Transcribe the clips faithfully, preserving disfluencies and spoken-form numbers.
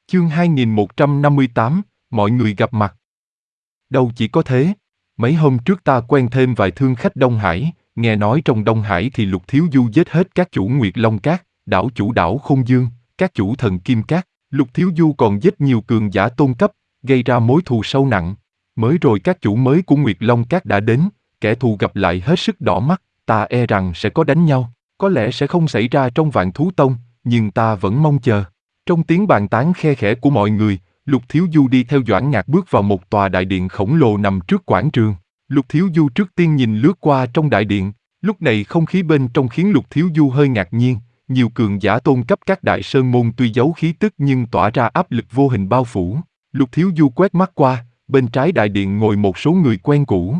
Chương hai nghìn một trăm năm mươi tám, mọi người gặp mặt. Đâu chỉ có thế, mấy hôm trước ta quen thêm vài thương khách Đông Hải, nghe nói trong Đông Hải thì Lục Thiếu Du giết hết các chủ Nguyệt Long Cát, đảo chủ đảo Không Dương, các chủ Thần Kim Cát. Lục Thiếu Du còn giết nhiều cường giả tôn cấp, gây ra mối thù sâu nặng. Mới rồi các chủ mới của Nguyệt Long Cát đã đến, kẻ thù gặp lại hết sức đỏ mắt, ta e rằng sẽ có đánh nhau, có lẽ sẽ không xảy ra trong Vạn Thú Tông, nhưng ta vẫn mong chờ. Trong tiếng bàn tán khe khẽ của mọi người, Lục Thiếu Du đi theo Doãn Ngạc bước vào một tòa đại điện khổng lồ nằm trước quảng trường. Lục Thiếu Du trước tiên nhìn lướt qua trong đại điện, lúc này không khí bên trong khiến Lục Thiếu Du hơi ngạc nhiên, nhiều cường giả tôn cấp các đại sơn môn tuy giấu khí tức nhưng tỏa ra áp lực vô hình bao phủ. Lục Thiếu Du quét mắt qua, bên trái đại điện ngồi một số người quen cũ.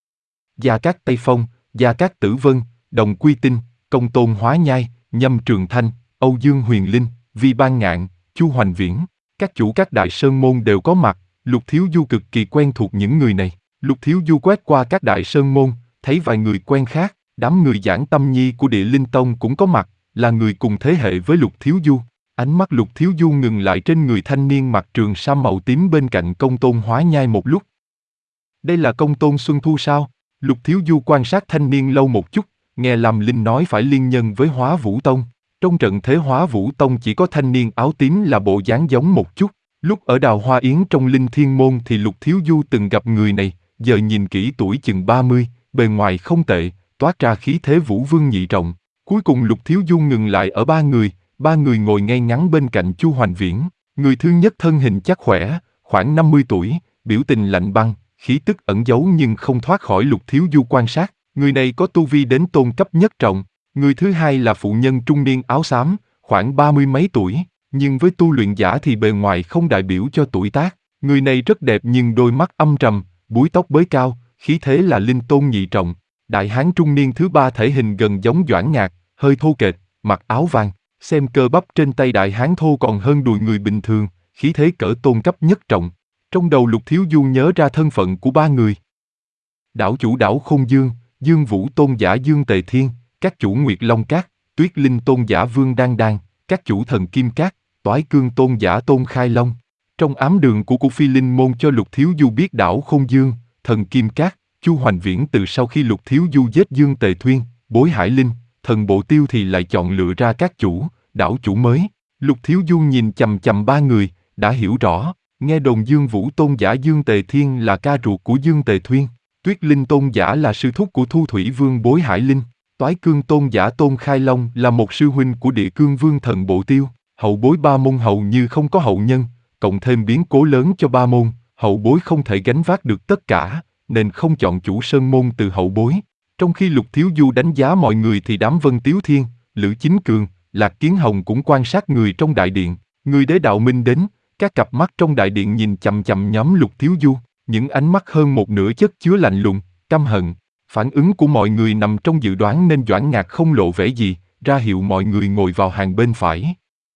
Gia Cát Tây Phong, Gia Cát Tử Vân, Đồng Quy Tinh, Công Tôn Hóa Nhai, Nhâm Trường Thanh, Âu Dương Huyền Linh, Vi Ban Ngạn, Chu Hoành Viễn, các chủ các đại sơn môn đều có mặt. Lục Thiếu Du cực kỳ quen thuộc những người này. Lục Thiếu Du quét qua các đại sơn môn, thấy vài người quen khác, đám người Giảng Tâm Nhi của Địa Linh Tông cũng có mặt, là người cùng thế hệ với Lục Thiếu Du. Ánh mắt Lục Thiếu Du ngừng lại trên người thanh niên mặc trường sa màu tím bên cạnh Công Tôn Hóa Nhai một lúc. Đây là Công Tôn Xuân Thu sao? Lục Thiếu Du quan sát thanh niên lâu một chút, nghe Lam Linh nói phải liên nhân với Hóa Vũ Tông. Trong trận thế Hóa Vũ Tông chỉ có thanh niên áo tím là bộ dáng giống một chút. Lúc ở Đào Hoa Yến trong Linh Thiên Môn thì Lục Thiếu Du từng gặp người này, giờ nhìn kỹ tuổi chừng ba mươi, bề ngoài không tệ, toát ra khí thế vũ vương nhị trọng. Cuối cùng Lục Thiếu Du ngừng lại ở ba người, ba người ngồi ngay ngắn bên cạnh Chu Hoành Viễn. Người thứ nhất thân hình chắc khỏe, khoảng năm mươi tuổi, biểu tình lạnh băng, khí tức ẩn giấu nhưng không thoát khỏi Lục Thiếu Du quan sát. Người này có tu vi đến tôn cấp nhất trọng. Người thứ hai là phụ nhân trung niên áo xám, khoảng ba mươi mấy tuổi, nhưng với tu luyện giả thì bề ngoài không đại biểu cho tuổi tác. Người này rất đẹp nhưng đôi mắt âm trầm, búi tóc bới cao, khí thế là linh tôn nhị trọng. Đại hán trung niên thứ ba thể hình gần giống Doãn Ngạc, hơi thô kệch, mặc áo vàng, xem cơ bắp trên tay đại hán thô còn hơn đùi người bình thường, khí thế cỡ tôn cấp nhất trọng. Trong đầu Lục Thiếu Du nhớ ra thân phận của ba người. Đảo chủ đảo Không Dương, Dương Vũ tôn giả Dương Tề Thiên, các chủ Nguyệt Long Cát, Tuyết Linh tôn giả Vương Đan Đan, các chủ Thần Kim Cát, Toái Cương tôn giả Tôn Khai Long. Trong ám đường của của Phi Linh môn cho Lục Thiếu Du biết đảo Không Dương, Thần Kim Cát, Chu Hoành Viễn từ sau khi Lục Thiếu Du giết Dương Tề Thuyên, Bối Hải Linh, Thần Bộ Tiêu thì lại chọn lựa ra các chủ, đảo chủ mới. Lục Thiếu Du nhìn chằm chằm ba người, đã hiểu rõ, nghe đồn Dương Vũ tôn giả Dương Tề Thiên là ca ruột của Dương Tề Thuyên, Tuyết Linh tôn giả là sư thúc của Thu Thủy Vương Bối Hải Linh. Toái Cương tôn giả Tôn Khai Long là một sư huynh của Địa Cương Vương Thần Bộ Tiêu. Hậu bối ba môn hầu như không có hậu nhân, cộng thêm biến cố lớn cho ba môn, hậu bối không thể gánh vác được tất cả, nên không chọn chủ sơn môn từ hậu bối. Trong khi Lục Thiếu Du đánh giá mọi người thì đám Vân Tiếu Thiên, Lữ Chính Cường, Lạc Kiến Hồng cũng quan sát người trong đại điện. Người Đế Đạo Minh đến, các cặp mắt trong đại điện nhìn chằm chằm nhóm Lục Thiếu Du, những ánh mắt hơn một nửa chất chứa lạnh lùng, căm hận. Phản ứng của mọi người nằm trong dự đoán nên Doãn Ngạc không lộ vẻ gì, ra hiệu mọi người ngồi vào hàng bên phải.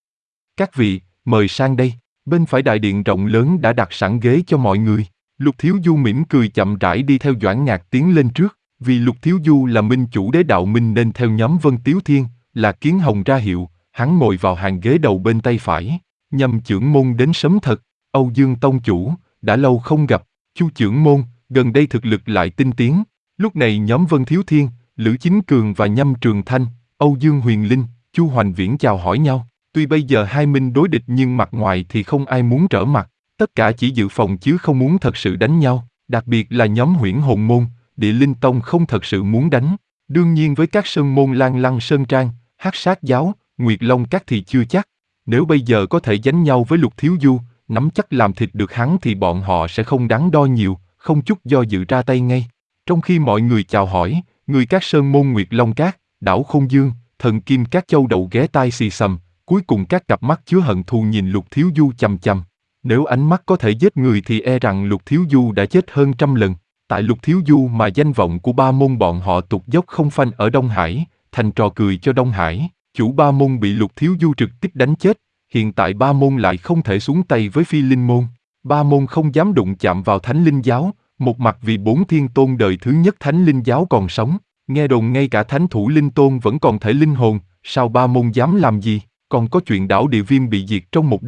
Các vị, mời sang đây. Bên phải đại điện rộng lớn đã đặt sẵn ghế cho mọi người. Lục Thiếu Du mỉm cười chậm rãi đi theo Doãn Ngạc tiến lên trước. Vì Lục Thiếu Du là minh chủ Đế Đạo Minh nên theo nhóm Vân Tiếu Thiên, là Kiến Hồng ra hiệu, hắn ngồi vào hàng ghế đầu bên tay phải. Nhâm trưởng môn đến sớm thật. Âu Dương tông chủ, đã lâu không gặp. Chu trưởng môn, gần đây thực lực lại tinh tiến. Lúc này nhóm Vân Thiếu Thiên, Lữ Chính Cường và Nhâm Trường Thanh, Âu Dương Huyền Linh, Chu Hoành Viễn chào hỏi nhau. Tuy bây giờ hai minh đối địch nhưng mặt ngoài thì không ai muốn trở mặt. Tất cả chỉ dự phòng chứ không muốn thật sự đánh nhau. Đặc biệt là nhóm Huyễn Hồn Môn, Địa Linh Tông không thật sự muốn đánh. Đương nhiên với các sơn môn Lan Lăng Sơn Trang, Hắc Sát Giáo, Nguyệt Long Các thì chưa chắc. Nếu bây giờ có thể đánh nhau với Lục Thiếu Du, nắm chắc làm thịt được hắn thì bọn họ sẽ không đắn đo nhiều, không chút do dự ra tay ngay. Trong khi mọi người chào hỏi, người các sơn môn Nguyệt Long Cát, đảo Không Dương, Thần Kim Cát châu đầu ghé tai xì xầm, cuối cùng các cặp mắt chứa hận thù nhìn Lục Thiếu Du chằm chằm. Nếu ánh mắt có thể giết người thì e rằng Lục Thiếu Du đã chết hơn trăm lần. Tại Lục Thiếu Du mà danh vọng của ba môn bọn họ tụt dốc không phanh ở Đông Hải, thành trò cười cho Đông Hải. Chủ ba môn bị Lục Thiếu Du trực tiếp đánh chết, hiện tại ba môn lại không thể xuống tay với Phi Linh môn. Ba môn không dám đụng chạm vào Thánh Linh giáo, một mặt vì bốn thiên tôn đời thứ nhất Thánh Linh giáo còn sống, nghe đồn ngay cả Thánh Thủ Linh tôn vẫn còn thể linh hồn, sao ba môn dám làm gì? Còn có chuyện đảo Địa Viêm bị diệt trong một đêm,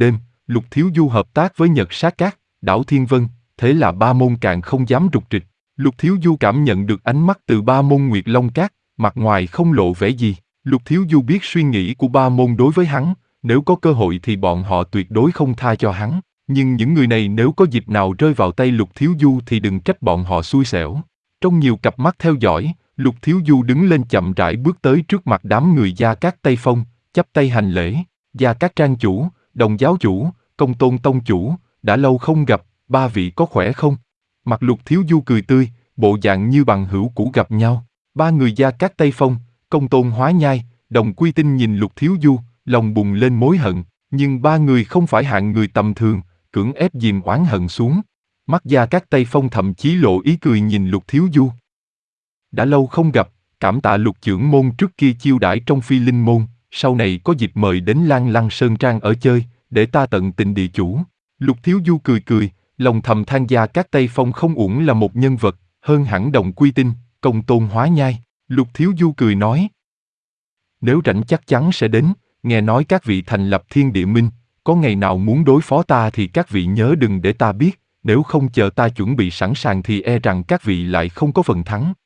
Lục Thiếu Du hợp tác với Nhật Sát Cát, Đảo Thiên Vân, thế là Ba Môn càng không dám rục rịch. Lục Thiếu Du cảm nhận được ánh mắt từ Ba Môn Nguyệt Long Cát, mặt ngoài không lộ vẻ gì. Lục Thiếu Du biết suy nghĩ của Ba Môn đối với hắn, nếu có cơ hội thì bọn họ tuyệt đối không tha cho hắn. Nhưng những người này nếu có dịp nào rơi vào tay Lục Thiếu Du thì đừng trách bọn họ xui xẻo. Trong nhiều cặp mắt theo dõi, Lục Thiếu Du đứng lên chậm rãi bước tới trước mặt đám người Gia Cát Tây Phong, chắp tay hành lễ. Gia Cát Trang chủ, Đồng giáo chủ, Công Tôn tông chủ, đã lâu không gặp, ba vị có khỏe không? Mặt Lục Thiếu Du cười tươi, bộ dạng như bằng hữu cũ gặp nhau. Ba người Gia Cát Tây Phong, Công Tôn Hóa Nhai, Đồng Quy Tinh nhìn Lục Thiếu Du, lòng bùng lên mối hận, nhưng ba người không phải hạng người tầm thường, cưỡng ép dìm oán hận xuống. Mắt Gia Cát Tây Phong thậm chí lộ ý cười nhìn Lục Thiếu Du. Đã lâu không gặp, cảm tạ Lục trưởng môn trước kia chiêu đãi trong Phi Linh môn, sau này có dịp mời đến Lan Lăng Sơn Trang ở chơi, để ta tận tình địa chủ. Lục Thiếu Du cười cười, lòng thầm than Gia Cát Tây Phong không uổng là một nhân vật, hơn hẳn Đồng Quy Tinh, Công Tôn Hóa Nhai. Lục Thiếu Du cười nói, nếu rảnh chắc chắn sẽ đến, nghe nói các vị thành lập Thiên Địa Minh, có ngày nào muốn đối phó ta thì các vị nhớ đừng để ta biết, nếu không chờ ta chuẩn bị sẵn sàng thì e rằng các vị lại không có phần thắng.